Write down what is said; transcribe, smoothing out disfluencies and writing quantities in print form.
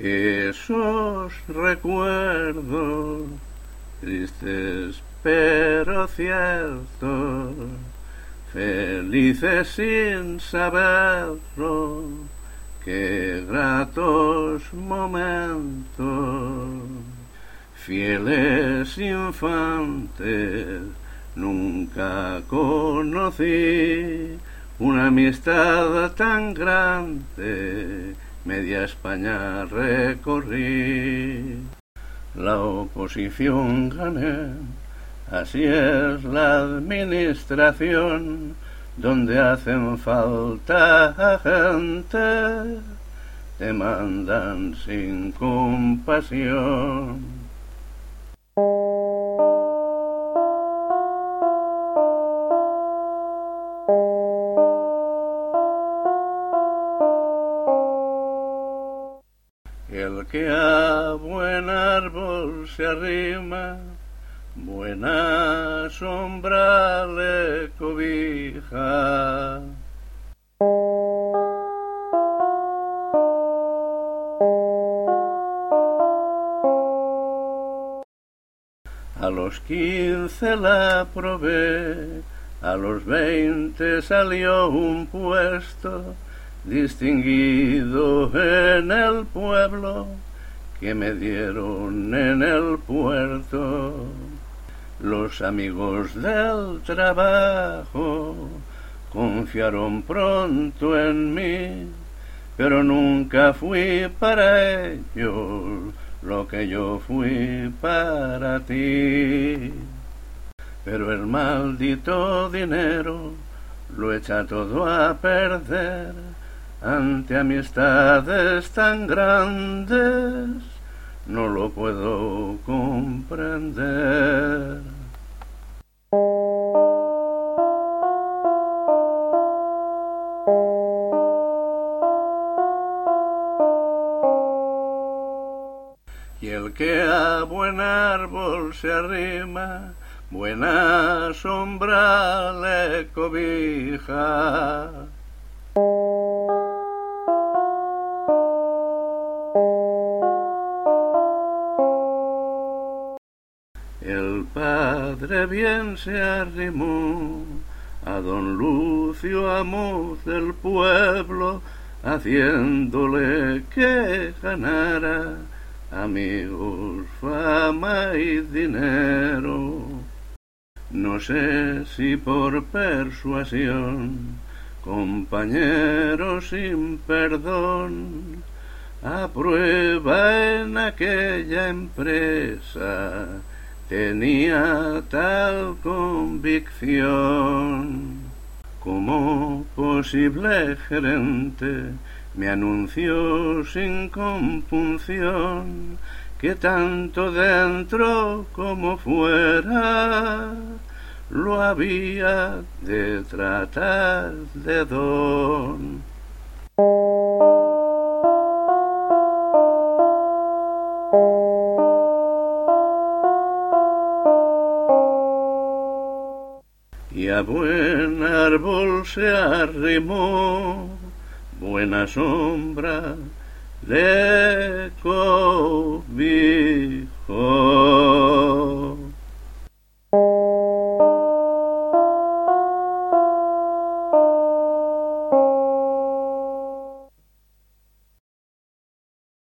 esos recuerdos, tristes pero ciertos, felices sin saberlo, qué gratos momentos, fieles infantes, nunca conocí una amistad tan grande, media España recorrí. La oposición gané, así es la administración, donde hacen falta gente, te mandan sin compasión. El que a buen árbol se arrima, buena sombra le cobija. A los 15 la probé, a los 20 salió un puesto distinguido en el pueblo que me dieron en el puerto. Los amigos del trabajo confiaron pronto en mí, pero nunca fui para ellos lo que yo fui para ti. Pero el maldito dinero lo echa todo a perder ante amistades tan grandes, no lo puedo comprender. Y el que a buen árbol se arrima, buena sombra le cobija. El padre bien se arrimó a don Lucio, amo del pueblo, haciéndole que ganara amigos, fama y dinero. No sé si por persuasión, compañero sin perdón, a prueba en aquella empresa tenía tal convicción. Como posible gerente me anunció sin compunción que tanto dentro como fuera lo había de tratar de don. Y a buen árbol se arrimó, buena sombra le cobijó.